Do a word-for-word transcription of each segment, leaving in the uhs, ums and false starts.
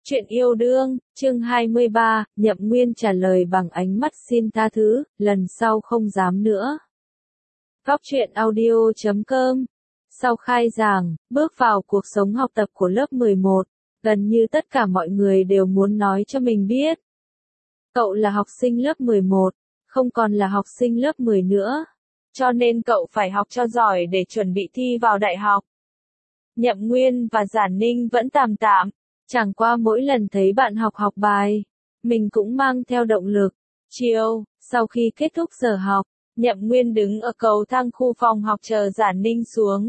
Chuyện yêu đương, chương hai mươi ba, Nhậm Nguyên trả lời bằng ánh mắt xin tha thứ, lần sau không dám nữa. Góc truyện audio chấm com. Sau khai giảng, bước vào cuộc sống học tập của lớp mười một, gần như tất cả mọi người đều muốn nói cho mình biết. Cậu là học sinh lớp mười một, không còn là học sinh lớp mười nữa. Cho nên cậu phải học cho giỏi để chuẩn bị thi vào đại học. Nhậm Nguyên và Giản Ninh vẫn tạm tạm. Chẳng qua mỗi lần thấy bạn học học bài, mình cũng mang theo động lực. Chiều, sau khi kết thúc giờ học, Nhậm Nguyên đứng ở cầu thang khu phòng học chờ Giản Ninh xuống.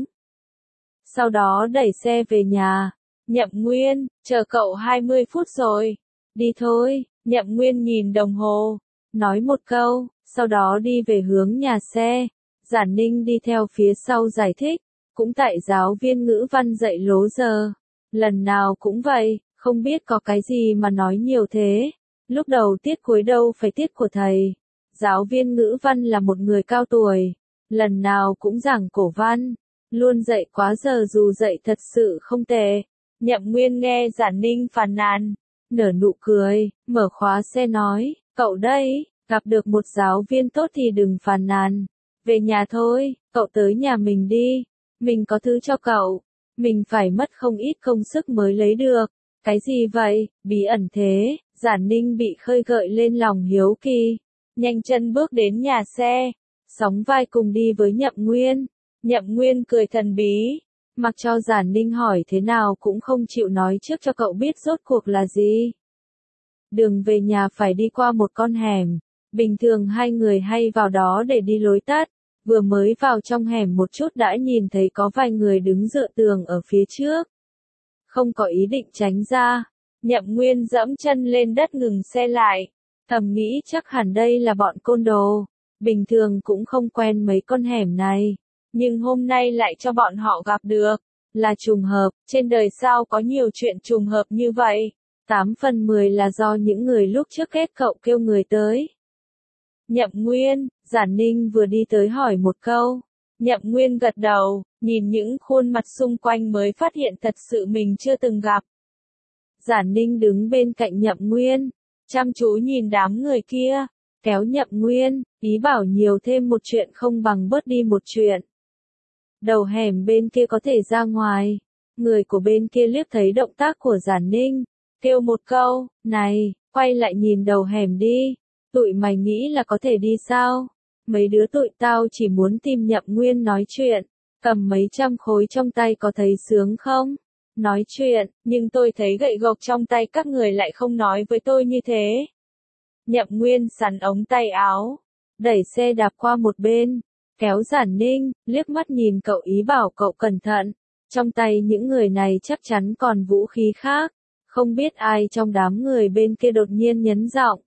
Sau đó đẩy xe về nhà. Nhậm Nguyên, chờ cậu hai mươi phút rồi. Đi thôi, Nhậm Nguyên nhìn đồng hồ, nói một câu, sau đó đi về hướng nhà xe. Giản Ninh đi theo phía sau giải thích, cũng tại giáo viên ngữ văn dạy lố giờ. Lần nào cũng vậy, không biết có cái gì mà nói nhiều thế. Lúc đầu tiết cuối đâu phải tiết của thầy. Giáo viên ngữ văn là một người cao tuổi. Lần nào cũng giảng cổ văn. Luôn dạy quá giờ dù dạy thật sự không tệ. Nhậm Nguyên nghe Giản Ninh phàn nàn. Nở nụ cười, mở khóa xe nói, cậu đây, gặp được một giáo viên tốt thì đừng phàn nàn. Về nhà thôi, cậu tới nhà mình đi. Mình có thứ cho cậu. Mình phải mất không ít công sức mới lấy được. Cái gì vậy, bí ẩn thế? Giản Ninh bị khơi gợi lên lòng hiếu kỳ. Nhanh chân bước đến nhà xe. Sóng vai cùng đi với Nhậm Nguyên. Nhậm Nguyên cười thần bí. Mặc cho Giản Ninh hỏi thế nào cũng không chịu nói trước cho cậu biết rốt cuộc là gì. Đường về nhà phải đi qua một con hẻm. Bình thường hai người hay vào đó để đi lối tắt. Vừa mới vào trong hẻm một chút đã nhìn thấy có vài người đứng dựa tường ở phía trước. Không có ý định tránh ra. Nhậm Nguyên dẫm chân lên đất ngừng xe lại. Thầm nghĩ chắc hẳn đây là bọn côn đồ. Bình thường cũng không quen mấy con hẻm này. Nhưng hôm nay lại cho bọn họ gặp được. Là trùng hợp, trên đời sao có nhiều chuyện trùng hợp như vậy. Tám phần mười là do những người lúc trước kết cậu kêu người tới. Nhậm Nguyên, Giản Ninh vừa đi tới hỏi một câu. Nhậm Nguyên gật đầu, nhìn những khuôn mặt xung quanh mới phát hiện thật sự mình chưa từng gặp. Giản Ninh đứng bên cạnh Nhậm Nguyên, chăm chú nhìn đám người kia, kéo Nhậm Nguyên, ý bảo nhiều thêm một chuyện không bằng bớt đi một chuyện. Đầu hẻm bên kia có thể ra ngoài, người của bên kia liếc thấy động tác của Giản Ninh, kêu một câu, này, quay lại nhìn đầu hẻm đi. Tụi mày nghĩ là có thể đi sao? Mấy đứa tụi tao chỉ muốn tìm Nhậm Nguyên nói chuyện. Cầm mấy trăm khối trong tay có thấy sướng không? Nói chuyện, nhưng tôi thấy gậy gộc trong tay các người lại không nói với tôi như thế. Nhậm Nguyên sắn ống tay áo, đẩy xe đạp qua một bên, kéo Giản Ninh, liếc mắt nhìn cậu ý bảo cậu cẩn thận. Trong tay những người này chắc chắn còn vũ khí khác. Không biết ai trong đám người bên kia đột nhiên nhấn giọng.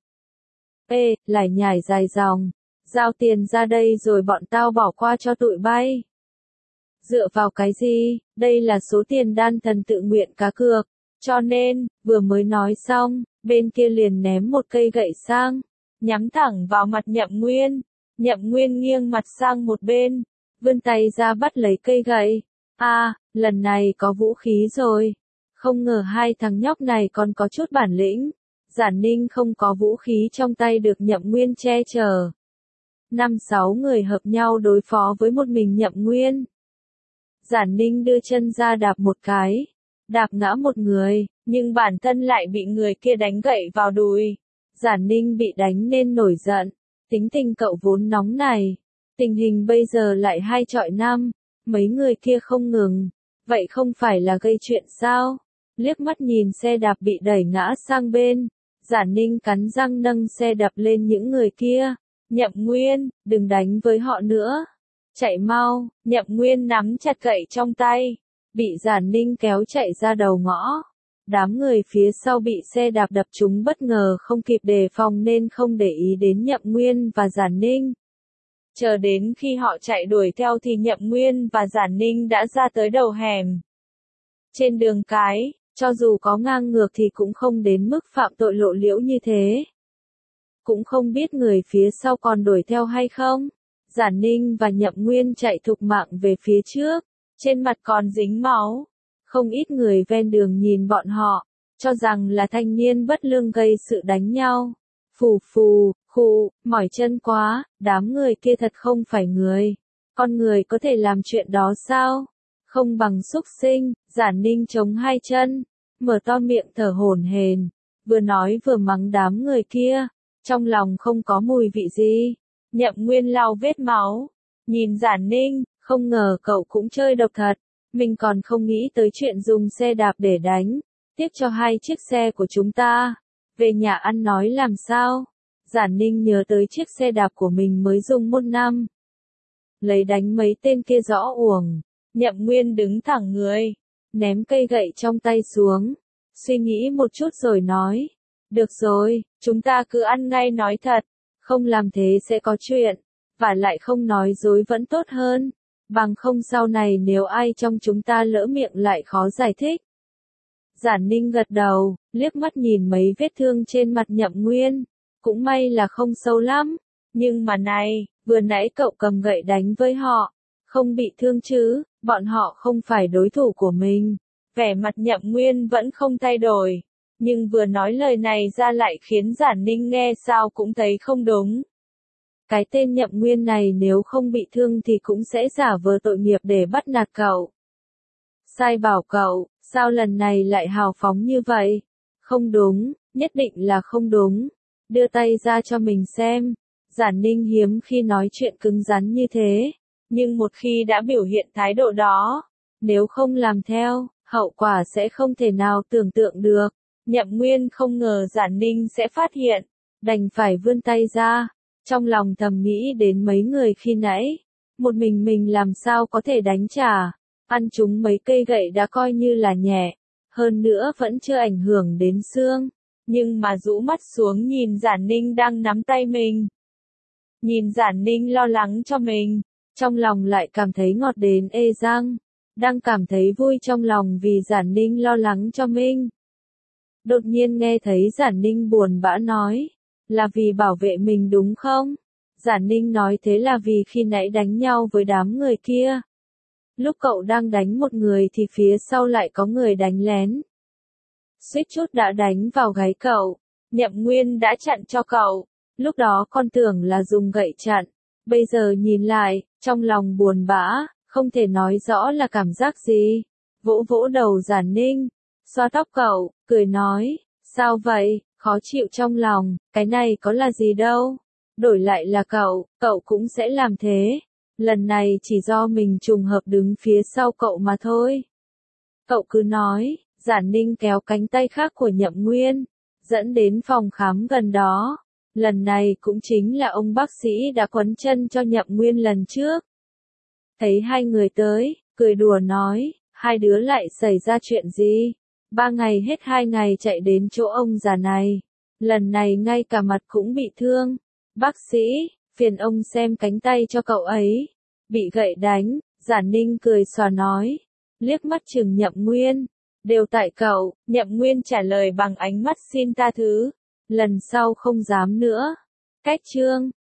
Ê, lại nhảy dài dòng. Giao tiền ra đây rồi bọn tao bỏ qua cho tụi bay. Dựa vào cái gì, đây là số tiền đan thần tự nguyện cá cược. Cho nên, vừa mới nói xong, bên kia liền ném một cây gậy sang. Nhắm thẳng vào mặt Nhậm Nguyên. Nhậm Nguyên nghiêng mặt sang một bên. Vươn tay ra bắt lấy cây gậy. À, lần này có vũ khí rồi. Không ngờ hai thằng nhóc này còn có chút bản lĩnh. Giản Ninh không có vũ khí trong tay được Nhậm Nguyên che chở. Năm sáu người hợp nhau đối phó với một mình Nhậm Nguyên. Giản Ninh đưa chân ra đạp một cái. Đạp ngã một người, nhưng bản thân lại bị người kia đánh gậy vào đùi. Giản Ninh bị đánh nên nổi giận. Tính tình cậu vốn nóng này. Tình hình bây giờ lại hai chọi năm. Mấy người kia không ngừng. Vậy không phải là gây chuyện sao? Liếc mắt nhìn xe đạp bị đẩy ngã sang bên. Giản Ninh cắn răng nâng xe đạp lên những người kia. Nhậm Nguyên, đừng đánh với họ nữa. Chạy mau, Nhậm Nguyên nắm chặt gậy trong tay. Bị Giản Ninh kéo chạy ra đầu ngõ. Đám người phía sau bị xe đạp đập trúng bất ngờ không kịp đề phòng nên không để ý đến Nhậm Nguyên và Giản Ninh. Chờ đến khi họ chạy đuổi theo thì Nhậm Nguyên và Giản Ninh đã ra tới đầu hẻm. Trên đường cái, cho dù có ngang ngược thì cũng không đến mức phạm tội lộ liễu như thế. Cũng không biết người phía sau còn đuổi theo hay không. Giản Ninh và Nhậm Nguyên chạy thục mạng về phía trước, trên mặt còn dính máu. Không ít người ven đường nhìn bọn họ, cho rằng là thanh niên bất lương gây sự đánh nhau. Phù phù, khụ, mỏi chân quá, đám người kia thật không phải người. Con người có thể làm chuyện đó sao? Không bằng súc sinh. Giản Ninh chống hai chân, mở to miệng thở hổn hển, vừa nói vừa mắng đám người kia, trong lòng không có mùi vị gì. Nhậm Nguyên lau vết máu, nhìn Giản Ninh, không ngờ cậu cũng chơi độc thật, mình còn không nghĩ tới chuyện dùng xe đạp để đánh, tiếp cho hai chiếc xe của chúng ta, về nhà ăn nói làm sao. Giản Ninh nhớ tới chiếc xe đạp của mình mới dùng một năm, lấy đánh mấy tên kia rõ uổng. Nhậm Nguyên đứng thẳng người, ném cây gậy trong tay xuống, suy nghĩ một chút rồi nói, được rồi, chúng ta cứ ăn ngay nói thật, không làm thế sẽ có chuyện, và lại không nói dối vẫn tốt hơn, bằng không sau này nếu ai trong chúng ta lỡ miệng lại khó giải thích. Giản Ninh gật đầu, liếc mắt nhìn mấy vết thương trên mặt Nhậm Nguyên, cũng may là không sâu lắm, nhưng mà này, vừa nãy cậu cầm gậy đánh với họ, không bị thương chứ, bọn họ không phải đối thủ của mình. Vẻ mặt Nhậm Nguyên vẫn không thay đổi, nhưng vừa nói lời này ra lại khiến Giản Ninh nghe sao cũng thấy không đúng. Cái tên Nhậm Nguyên này nếu không bị thương thì cũng sẽ giả vờ tội nghiệp để bắt nạt cậu. Sai bảo cậu, sao lần này lại hào phóng như vậy? Không đúng, nhất định là không đúng. Đưa tay ra cho mình xem. Giản Ninh hiếm khi nói chuyện cứng rắn như thế, nhưng một khi đã biểu hiện thái độ đó, nếu không làm theo, hậu quả sẽ không thể nào tưởng tượng được. Nhậm Nguyên không ngờ Giản Ninh sẽ phát hiện, đành phải vươn tay ra, trong lòng thầm nghĩ đến mấy người khi nãy, một mình mình làm sao có thể đánh trả, ăn chúng mấy cây gậy đã coi như là nhẹ, hơn nữa vẫn chưa ảnh hưởng đến xương, nhưng mà rũ mắt xuống nhìn Giản Ninh đang nắm tay mình. Nhìn Giản Ninh lo lắng cho mình, trong lòng lại cảm thấy ngọt đến ê răng, đang cảm thấy vui trong lòng vì Giản Ninh lo lắng cho mình. Đột nhiên nghe thấy Giản Ninh buồn bã nói, là vì bảo vệ mình đúng không? Giản Ninh nói thế là vì khi nãy đánh nhau với đám người kia. Lúc cậu đang đánh một người thì phía sau lại có người đánh lén. Suýt chút đã đánh vào gáy cậu, Nhậm Nguyên đã chặn cho cậu, lúc đó con tưởng là dùng gậy chặn, bây giờ nhìn lại, trong lòng buồn bã, không thể nói rõ là cảm giác gì. Vỗ vỗ đầu Giản Ninh, xoa tóc cậu, cười nói, sao vậy, khó chịu trong lòng, cái này có là gì đâu, đổi lại là cậu, cậu cũng sẽ làm thế, lần này chỉ do mình trùng hợp đứng phía sau cậu mà thôi. Cậu cứ nói. Giản Ninh kéo cánh tay khác của Nhậm Nguyên, dẫn đến phòng khám gần đó. Lần này cũng chính là ông bác sĩ đã quấn chân cho Nhậm Nguyên lần trước. Thấy hai người tới, cười đùa nói, hai đứa lại xảy ra chuyện gì? Ba ngày hết hai ngày chạy đến chỗ ông già này. Lần này ngay cả mặt cũng bị thương. Bác sĩ, phiền ông xem cánh tay cho cậu ấy. Bị gậy đánh, Giản Ninh cười xòa nói, liếc mắt chừng Nhậm Nguyên. Đều tại cậu, Nhậm Nguyên trả lời bằng ánh mắt xin tha thứ. Lần sau không dám nữa. Cách chương